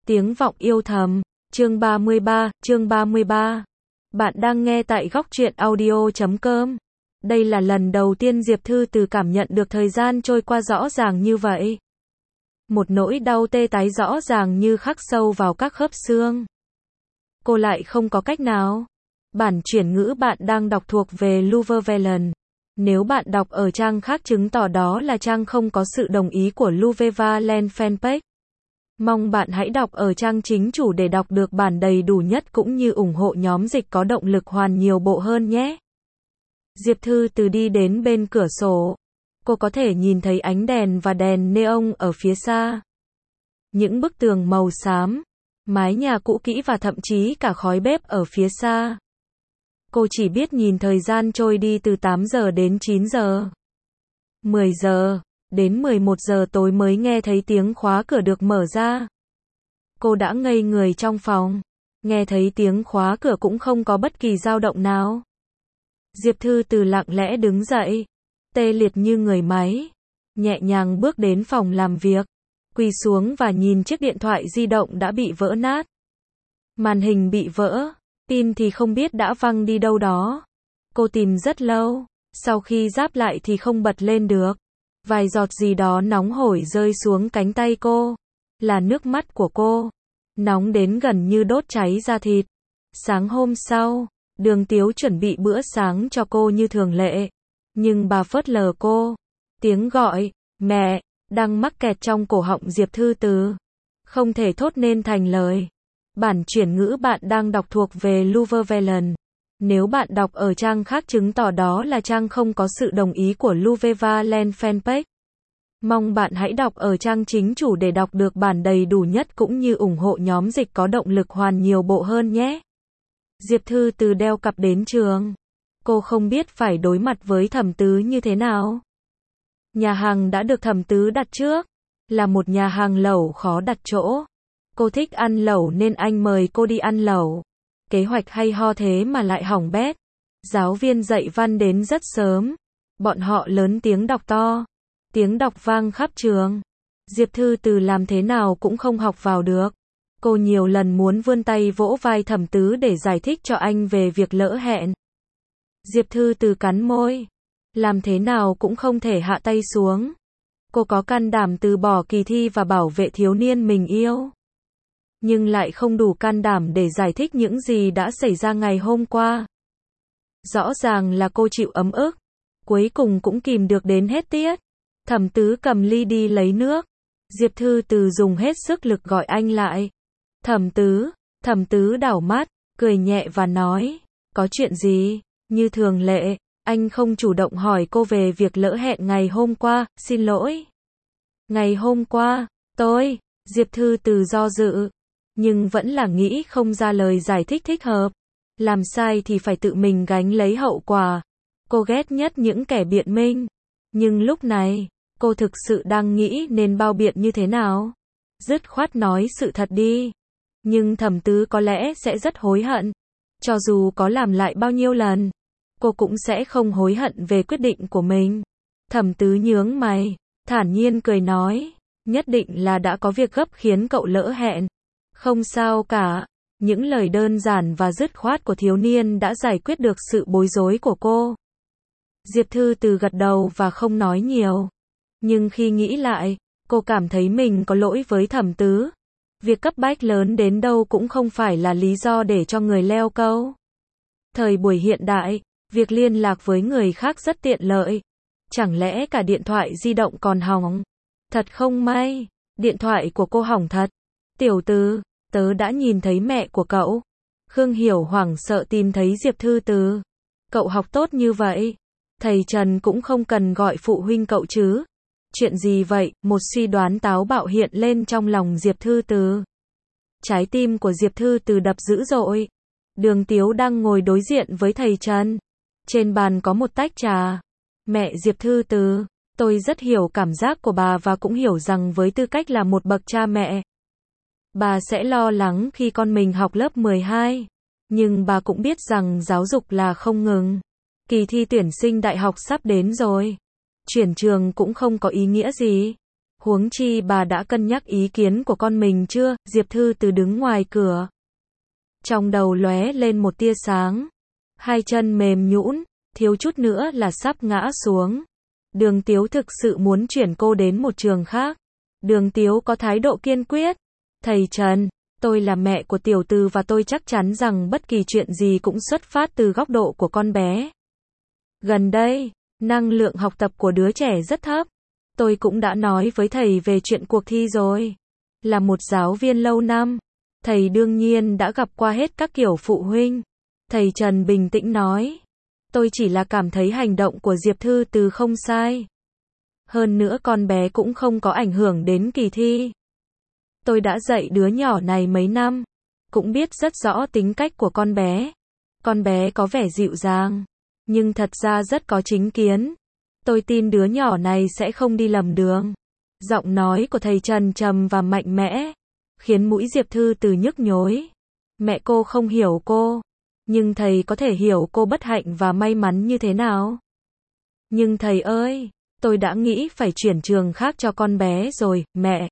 Tiếng vọng yêu thầm, chương 33. Bạn đang nghe tại góc truyện audio.com. Đây là lần đầu tiên Diệp Thư Từ cảm nhận được thời gian trôi qua rõ ràng như vậy. Một nỗi đau tê tái rõ ràng như khắc sâu vào các khớp xương. Cô lại không có cách nào. Bản chuyển ngữ bạn đang đọc thuộc về Luvevelen. Nếu bạn đọc ở trang khác chứng tỏ đó là trang không có sự đồng ý của Luvevelen fanpage. Mong bạn hãy đọc ở trang chính chủ để đọc được bản đầy đủ nhất cũng như ủng hộ nhóm dịch có động lực hoàn nhiều bộ hơn nhé. Diệp Thư Từ đi đến bên cửa sổ. Cô có thể nhìn thấy ánh đèn và đèn neon ở phía xa. Những bức tường màu xám, mái nhà cũ kỹ và thậm chí cả khói bếp ở phía xa. Cô chỉ biết nhìn thời gian trôi đi từ 8 giờ đến 9 giờ. 10 giờ, đến 11 giờ tối mới nghe thấy tiếng khóa cửa được mở ra. Cô đã ngây người trong phòng. Nghe thấy tiếng khóa cửa cũng không có bất kỳ dao động nào. Diệp Thư Từ lặng lẽ đứng dậy, tê liệt như người máy, nhẹ nhàng bước đến phòng làm việc, quỳ xuống và nhìn chiếc điện thoại di động đã bị vỡ nát. Màn hình bị vỡ, pin thì không biết đã văng đi đâu đó. Cô tìm rất lâu, sau khi ráp lại thì không bật lên được. Vài giọt gì đó nóng hổi rơi xuống cánh tay cô, là nước mắt của cô, nóng đến gần như đốt cháy da thịt. Sáng hôm sau, Đường Tiếu chuẩn bị bữa sáng cho cô như thường lệ, nhưng bà phớt lờ cô. Tiếng gọi, mẹ, đang mắc kẹt trong cổ họng Diệp Thư Từ, không thể thốt nên thành lời. Bản chuyển ngữ bạn đang đọc thuộc về Luvevelen. Nếu bạn đọc ở trang khác chứng tỏ đó là trang không có sự đồng ý của Luvevelen fanpage. Mong bạn hãy đọc ở trang chính chủ để đọc được bản đầy đủ nhất cũng như ủng hộ nhóm dịch có động lực hoàn nhiều bộ hơn nhé. Diệp Thư Từ đeo cặp đến trường. Cô không biết phải đối mặt với Thẩm Tứ như thế nào. Nhà hàng đã được Thẩm Tứ đặt trước, là một nhà hàng lẩu khó đặt chỗ. Cô thích ăn lẩu nên anh mời cô đi ăn lẩu. Kế hoạch hay ho thế mà lại hỏng bét. Giáo viên dạy văn đến rất sớm. Bọn họ lớn tiếng đọc to. Tiếng đọc vang khắp trường. Diệp Thư Từ làm thế nào cũng không học vào được. Cô nhiều lần muốn vươn tay vỗ vai Thẩm Tứ để giải thích cho anh về việc lỡ hẹn. Diệp Thư Từ cắn môi. Làm thế nào cũng không thể hạ tay xuống. Cô có can đảm từ bỏ kỳ thi và bảo vệ thiếu niên mình yêu. Nhưng lại không đủ can đảm để giải thích những gì đã xảy ra ngày hôm qua. Rõ ràng là cô chịu ấm ức. Cuối cùng cũng kìm được đến hết tiết. Thẩm Tứ cầm ly đi lấy nước. Diệp Thư Từ dùng hết sức lực gọi anh lại. Thẩm Tứ đảo mắt, cười nhẹ và nói, có chuyện gì? Như thường lệ, anh không chủ động hỏi cô về việc lỡ hẹn ngày hôm qua, xin lỗi. Ngày hôm qua, Diệp Thư Từ do dự, nhưng vẫn là nghĩ không ra lời giải thích thích hợp. Làm sai thì phải tự mình gánh lấy hậu quả. Cô ghét nhất những kẻ biện minh. Nhưng lúc này, cô thực sự đang nghĩ nên bao biện như thế nào. Dứt khoát nói sự thật đi. Nhưng Thẩm Tứ có lẽ sẽ rất hối hận. Cho dù có làm lại bao nhiêu lần, cô cũng sẽ không hối hận về quyết định của mình. Thẩm Tứ nhướng mày, thản nhiên cười nói, nhất định là đã có việc gấp khiến cậu lỡ hẹn. Không sao cả. Những lời đơn giản và dứt khoát của thiếu niên đã giải quyết được sự bối rối của cô. Diệp Thư Từ gật đầu và không nói nhiều. Nhưng khi nghĩ lại, cô cảm thấy mình có lỗi với Thẩm Tứ. Việc cấp bách lớn đến đâu cũng không phải là lý do để cho người leo câu. Thời buổi hiện đại, việc liên lạc với người khác rất tiện lợi. Chẳng lẽ cả điện thoại di động còn hỏng? Thật không may, điện thoại của cô hỏng thật. Tiểu Từ, tớ đã nhìn thấy mẹ của cậu. Khương Hiểu hoảng sợ tìm thấy Diệp Thư Từ. Cậu học tốt như vậy, thầy Trần cũng không cần gọi phụ huynh cậu chứ. Chuyện gì vậy? Một suy đoán táo bạo hiện lên trong lòng Diệp Thư Từ. Trái tim của Diệp Thư Từ đập dữ dội. Đường Tiếu đang ngồi đối diện với thầy Trần. Trên bàn có một tách trà. Mẹ Diệp Thư Từ, tôi rất hiểu cảm giác của bà và cũng hiểu rằng với tư cách là một bậc cha mẹ, bà sẽ lo lắng khi con mình học lớp 12. Nhưng bà cũng biết rằng giáo dục là không ngừng. Kỳ thi tuyển sinh đại học sắp đến rồi. Chuyển trường cũng không có ý nghĩa gì. Huống chi bà đã cân nhắc ý kiến của con mình chưa? Diệp Thư Từ đứng ngoài cửa. Trong đầu lóe lên một tia sáng. Hai chân mềm nhũn, thiếu chút nữa là sắp ngã xuống. Đường Tiếu thực sự muốn chuyển cô đến một trường khác. Đường Tiếu có thái độ kiên quyết. Thầy Trần, tôi là mẹ của Tiểu Từ và tôi chắc chắn rằng bất kỳ chuyện gì cũng xuất phát từ góc độ của con bé. Gần đây, năng lượng học tập của đứa trẻ rất thấp. Tôi cũng đã nói với thầy về chuyện cuộc thi rồi. Là một giáo viên lâu năm, thầy đương nhiên đã gặp qua hết các kiểu phụ huynh. Thầy Trần bình tĩnh nói. Tôi chỉ là cảm thấy hành động của Diệp Thư Từ không sai. Hơn nữa con bé cũng không có ảnh hưởng đến kỳ thi. Tôi đã dạy đứa nhỏ này mấy năm, cũng biết rất rõ tính cách của con bé. Con bé có vẻ dịu dàng, nhưng thật ra rất có chính kiến. Tôi tin đứa nhỏ này sẽ không đi lầm đường. Giọng nói của thầy Trần trầm và mạnh mẽ, khiến mũi Diệp Thư Từ nhức nhối. Mẹ cô không hiểu cô, nhưng thầy có thể hiểu cô bất hạnh và may mắn như thế nào. Nhưng thầy ơi, tôi đã nghĩ phải chuyển trường khác cho con bé rồi, mẹ.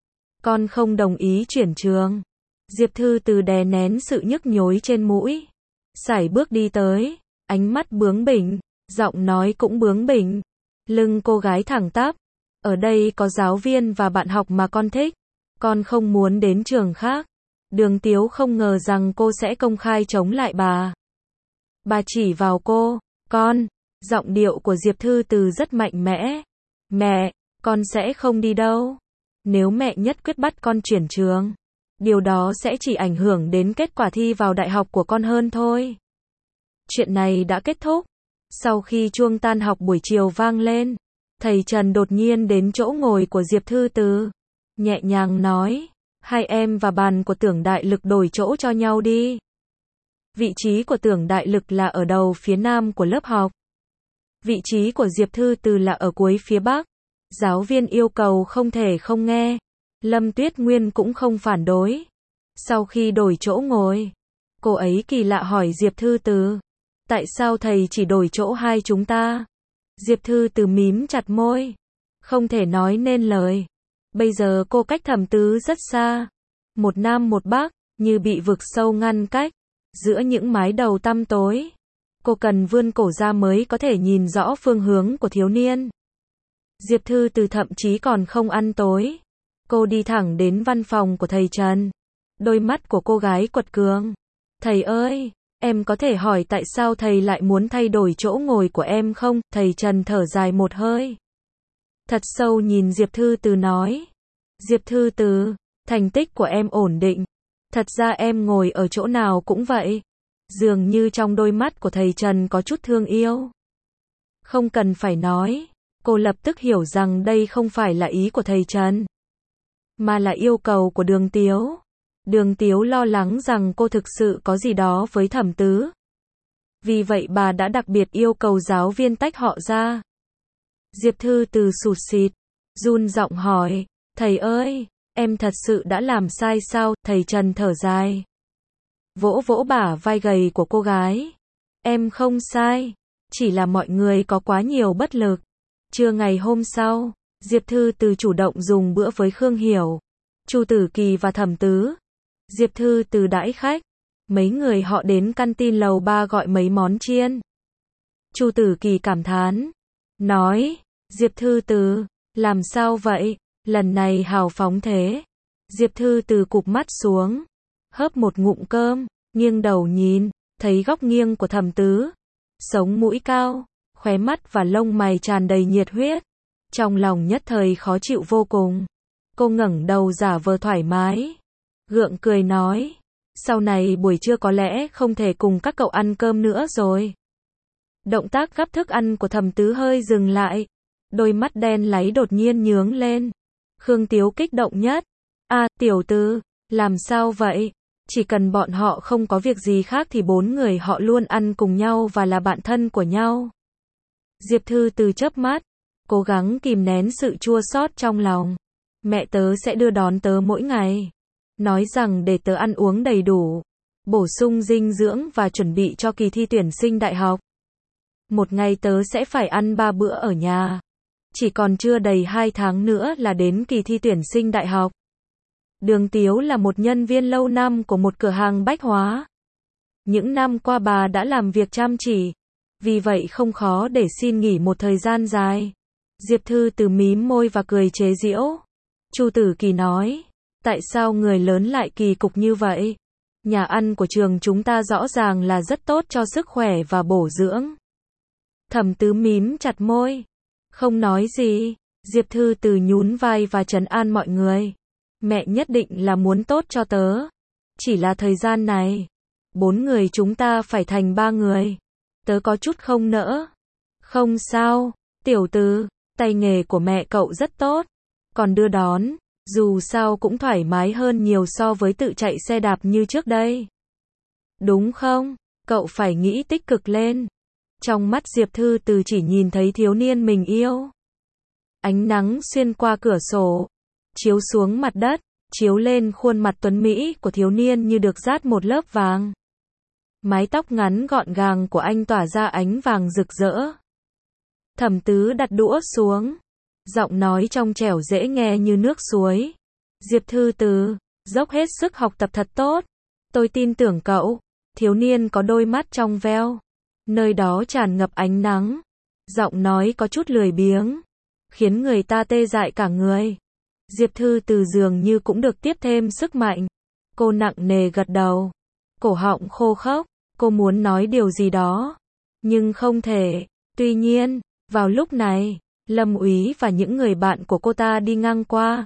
Con không đồng ý chuyển trường. Diệp Thư Từ đè nén sự nhức nhối trên mũi. Sải bước đi tới, ánh mắt bướng bỉnh, giọng nói cũng bướng bỉnh. Lưng cô gái thẳng tắp. Ở đây có giáo viên và bạn học mà con thích. Con không muốn đến trường khác. Đường Tiếu không ngờ rằng cô sẽ công khai chống lại bà. Bà chỉ vào cô. Con. Giọng điệu của Diệp Thư Từ rất mạnh mẽ. Mẹ, con sẽ không đi đâu. Nếu mẹ nhất quyết bắt con chuyển trường, điều đó sẽ chỉ ảnh hưởng đến kết quả thi vào đại học của con hơn thôi. Chuyện này đã kết thúc. Sau khi chuông tan học buổi chiều vang lên, thầy Trần đột nhiên đến chỗ ngồi của Diệp Thư Từ. Nhẹ nhàng nói, hai em và bàn của Tưởng Đại Lực đổi chỗ cho nhau đi. Vị trí của Tưởng Đại Lực là ở đầu phía nam của lớp học. Vị trí của Diệp Thư Từ là ở cuối phía bắc. Giáo viên yêu cầu không thể không nghe. Lâm Tuyết Nguyên cũng không phản đối. Sau khi đổi chỗ ngồi, cô ấy kỳ lạ hỏi Diệp Thư Từ. Tại sao thầy chỉ đổi chỗ hai chúng ta? Diệp Thư Từ mím chặt môi. Không thể nói nên lời. Bây giờ cô cách Thẩm Tứ rất xa. Một nam một bắc, như bị vực sâu ngăn cách. Giữa những mái đầu tăm tối. Cô cần vươn cổ ra mới có thể nhìn rõ phương hướng của thiếu niên. Diệp Thư Từ thậm chí còn không ăn tối. Cô đi thẳng đến văn phòng của thầy Trần. Đôi mắt của cô gái quật cường. Thầy ơi, em có thể hỏi tại sao thầy lại muốn thay đổi chỗ ngồi của em không? Thầy Trần thở dài một hơi. Thật sâu nhìn Diệp Thư Từ nói. Diệp Thư Từ, thành tích của em ổn định. Thật ra em ngồi ở chỗ nào cũng vậy. Dường như trong đôi mắt của thầy Trần có chút thương yêu. Không cần phải nói. Cô lập tức hiểu rằng đây không phải là ý của thầy Trần, mà là yêu cầu của Đường Tiếu. Đường Tiếu lo lắng rằng cô thực sự có gì đó với Thẩm Tứ. Vì vậy bà đã đặc biệt yêu cầu giáo viên tách họ ra. Diệp Thư Từ sụt sịt, run giọng hỏi, thầy ơi, em thật sự đã làm sai sao? Thầy Trần thở dài, vỗ vỗ bả vai gầy của cô gái. Em không sai, chỉ là mọi người có quá nhiều bất lực. Trưa ngày hôm sau, Diệp Thư Từ chủ động dùng bữa với Khương Hiểu, Chu Tử Kỳ và Thẩm Tứ. Diệp Thư Từ đãi khách. Mấy người họ đến canteen lầu 3 gọi mấy món chiên. Chu Tử Kỳ cảm thán, nói, Diệp Thư Từ, làm sao vậy? Lần này hào phóng thế. Diệp Thư Từ cụp mắt xuống, hớp một ngụm cơm, nghiêng đầu nhìn, thấy góc nghiêng của Thẩm Tứ. Sống mũi cao, khóe mắt và lông mày tràn đầy nhiệt huyết. Trong lòng nhất thời khó chịu vô cùng. Cô ngẩng đầu giả vờ thoải mái, gượng cười nói, sau này buổi trưa có lẽ không thể cùng các cậu ăn cơm nữa rồi. Động tác gắp thức ăn của Thẩm Tứ hơi dừng lại. Đôi mắt đen láy đột nhiên nhướng lên. Khương Tiếu kích động nhất. Tiểu Từ, làm sao vậy? Chỉ cần bọn họ không có việc gì khác thì bốn người họ luôn ăn cùng nhau và là bạn thân của nhau. Diệp Thư Từ chớp mắt, cố gắng kìm nén sự chua xót trong lòng. Mẹ tớ sẽ đưa đón tớ mỗi ngày. Nói rằng để tớ ăn uống đầy đủ, bổ sung dinh dưỡng và chuẩn bị cho kỳ thi tuyển sinh đại học. Một ngày tớ sẽ phải ăn 3 bữa ở nhà. Chỉ còn chưa đầy 2 tháng nữa là đến kỳ thi tuyển sinh đại học. Đường Tiếu là một nhân viên lâu năm của một cửa hàng bách hóa. Những năm qua bà đã làm việc chăm chỉ, vì vậy không khó để xin nghỉ một thời gian dài. Diệp Thư Từ mím môi và cười chế giễu. Chu Tử Kỳ nói, tại sao người lớn lại kỳ cục như vậy? Nhà ăn của trường chúng ta rõ ràng là rất tốt cho sức khỏe và bổ dưỡng. Thẩm Tứ mím chặt môi, không nói gì. Diệp Thư Từ nhún vai và trấn an mọi người. Mẹ nhất định là muốn tốt cho tớ. Chỉ là thời gian này, 4 người chúng ta phải thành 3 người. Tớ có chút không nỡ. Không sao, tiểu Từ, tay nghề của mẹ cậu rất tốt. Còn đưa đón, dù sao cũng thoải mái hơn nhiều so với tự chạy xe đạp như trước đây. Đúng không? Cậu phải nghĩ tích cực lên. Trong mắt Diệp Thư Từ chỉ nhìn thấy thiếu niên mình yêu. Ánh nắng xuyên qua cửa sổ, chiếu xuống mặt đất, chiếu lên khuôn mặt tuấn mỹ của thiếu niên như được dát một lớp vàng. Mái tóc ngắn gọn gàng của anh tỏa ra ánh vàng rực rỡ. Thẩm Tứ đặt đũa xuống, giọng nói trong trẻo dễ nghe như nước suối. Diệp Thư Từ, dốc hết sức học tập thật tốt. Tôi tin tưởng cậu. Thiếu niên có đôi mắt trong veo, nơi đó tràn ngập ánh nắng. Giọng nói có chút lười biếng, khiến người ta tê dại cả người. Diệp Thư Từ dường như cũng được tiếp thêm sức mạnh. Cô nặng nề gật đầu, cổ họng khô khốc. Cô muốn nói điều gì đó, nhưng không thể. Tuy nhiên, vào lúc này, Lâm Úy và những người bạn của cô ta đi ngang qua.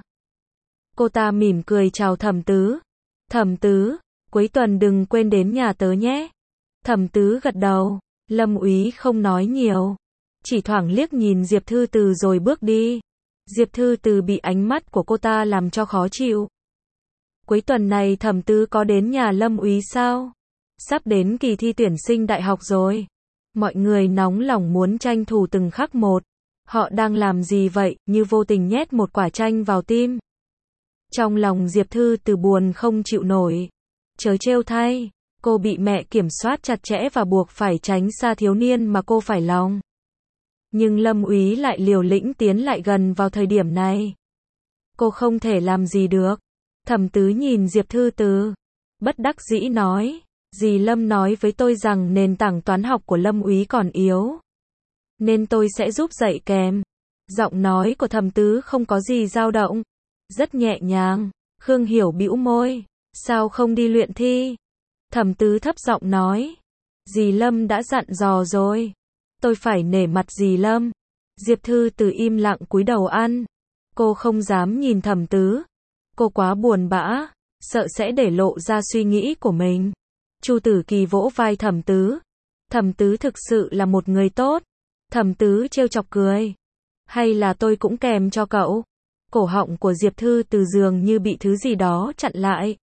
Cô ta mỉm cười chào Thẩm Tứ. Thẩm Tứ, cuối tuần đừng quên đến nhà tớ nhé. Thẩm Tứ gật đầu. Lâm Úy không nói nhiều, chỉ thoảng liếc nhìn Diệp Thư Từ rồi bước đi. Diệp Thư Từ bị ánh mắt của cô ta làm cho khó chịu. Cuối tuần này Thẩm Tứ có đến nhà Lâm Úy sao? Sắp đến kỳ thi tuyển sinh đại học rồi. Mọi người nóng lòng muốn tranh thủ từng khắc một. Họ đang làm gì vậy, như vô tình nhét một quả chanh vào tim. Trong lòng Diệp Thư Từ buồn không chịu nổi. Trớ trêu thay, cô bị mẹ kiểm soát chặt chẽ và buộc phải tránh xa thiếu niên mà cô phải lòng. Nhưng Lâm Úy lại liều lĩnh tiến lại gần vào thời điểm này. Cô không thể làm gì được. Thẩm Tứ nhìn Diệp Thư Từ, bất đắc dĩ nói, dì Lâm nói với tôi rằng nền tảng toán học của Lâm Úy còn yếu, nên tôi sẽ giúp dạy kèm. Giọng nói của Thẩm Tứ không có gì dao động, rất nhẹ nhàng. Khương Hiểu bĩu môi, sao không đi luyện thi? Thẩm Tứ thấp giọng nói, dì Lâm đã dặn dò rồi, tôi phải nể mặt dì Lâm. Diệp Thư Từ im lặng cúi đầu ăn. Cô không dám nhìn Thẩm Tứ. Cô quá buồn bã, sợ sẽ để lộ ra suy nghĩ của mình. Chu Tử Kỳ vỗ vai Thẩm Tứ. Thẩm Tứ thực sự là một người tốt. Thẩm Tứ trêu chọc cười. Hay là tôi cũng kèm cho cậu? Cổ họng của Diệp Thư Từ dường như bị thứ gì đó chặn lại.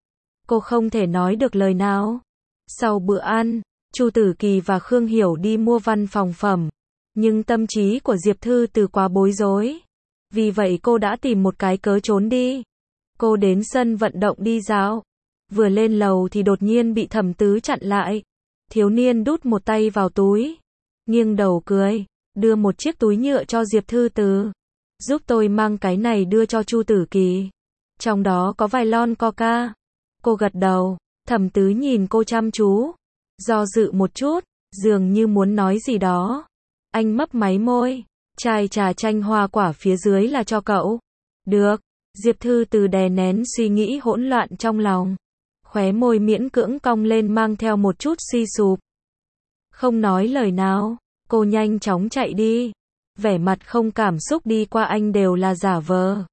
Cô không thể nói được lời nào. Sau bữa ăn, Chu Tử Kỳ và Khương Hiểu đi mua văn phòng phẩm. Nhưng tâm trí của Diệp Thư Từ quá bối rối. Vì vậy cô đã tìm một cái cớ trốn đi. Cô đến sân vận động đi dạo. Vừa lên lầu thì đột nhiên bị Thẩm Tứ chặn lại. Thiếu niên đút một tay vào túi, nghiêng đầu cười, đưa một chiếc túi nhựa cho Diệp Thư Từ. Giúp tôi mang cái này đưa cho Chu Tử Kỳ. Trong đó có vài lon Coca. Cô gật đầu. Thẩm Tứ nhìn cô chăm chú, do dự một chút, dường như muốn nói gì đó. Anh mấp máy môi. Chai trà chanh hoa quả phía dưới là cho cậu. Được. Diệp Thư Từ đè nén suy nghĩ hỗn loạn trong lòng. Khóe môi miễn cưỡng cong lên mang theo một chút suy sụp. Không nói lời nào, cô nhanh chóng chạy đi. Vẻ mặt không cảm xúc đi qua anh đều là giả vờ.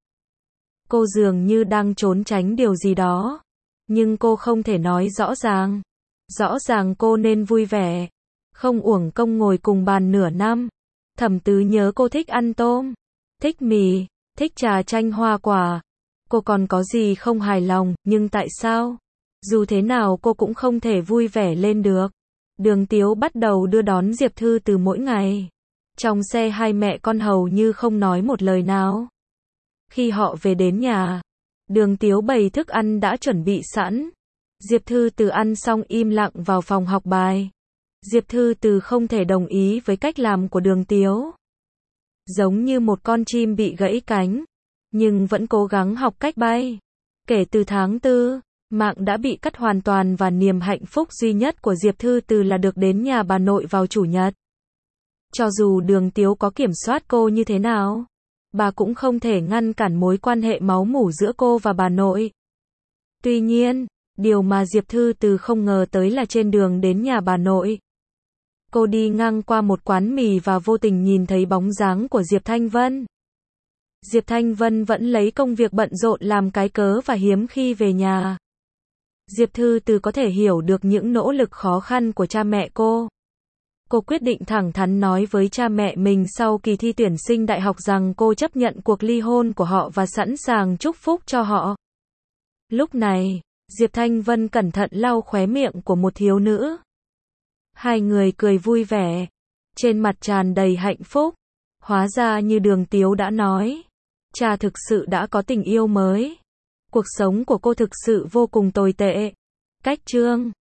Cô dường như đang trốn tránh điều gì đó. Nhưng cô không thể nói rõ ràng. Rõ ràng cô nên vui vẻ. Không uổng công ngồi cùng bàn nửa năm. Thẩm Tứ nhớ cô thích ăn tôm, thích mì, thích trà chanh hoa quả. Cô còn có gì không hài lòng, nhưng tại sao? Dù thế nào cô cũng không thể vui vẻ lên được. Đường Tiếu bắt đầu đưa đón Diệp Thư Từ mỗi ngày. Trong xe hai mẹ con hầu như không nói một lời nào. Khi họ về đến nhà, Đường Tiếu bày thức ăn đã chuẩn bị sẵn. Diệp Thư Từ ăn xong im lặng vào phòng học bài. Diệp Thư Từ không thể đồng ý với cách làm của Đường Tiếu. giống như một con chim bị gãy cánh, nhưng vẫn cố gắng học cách bay. Kể từ tháng 4, mạng đã bị cắt hoàn toàn và niềm hạnh phúc duy nhất của Diệp Thư Từ là được đến nhà bà nội vào chủ nhật. Cho dù Đường Tiếu có kiểm soát cô như thế nào, bà cũng không thể ngăn cản mối quan hệ máu mủ giữa cô và bà nội. Tuy nhiên, điều mà Diệp Thư Từ không ngờ tới là trên đường đến nhà bà nội, cô đi ngang qua một quán mì và vô tình nhìn thấy bóng dáng của Diệp Thanh Vân. Diệp Thanh Vân vẫn lấy công việc bận rộn làm cái cớ và hiếm khi về nhà. Diệp Thư Từ có thể hiểu được những nỗ lực khó khăn của cha mẹ cô. Cô quyết định thẳng thắn nói với cha mẹ mình sau kỳ thi tuyển sinh đại học rằng cô chấp nhận cuộc ly hôn của họ và sẵn sàng chúc phúc cho họ. Lúc này, Diệp Thanh Vân cẩn thận lau khóe miệng của một thiếu nữ. Hai người cười vui vẻ, trên mặt tràn đầy hạnh phúc. Hóa ra như Đường Tiếu đã nói, cha thực sự đã có tình yêu mới. Cuộc sống của cô thực sự vô cùng tồi tệ. Cách chương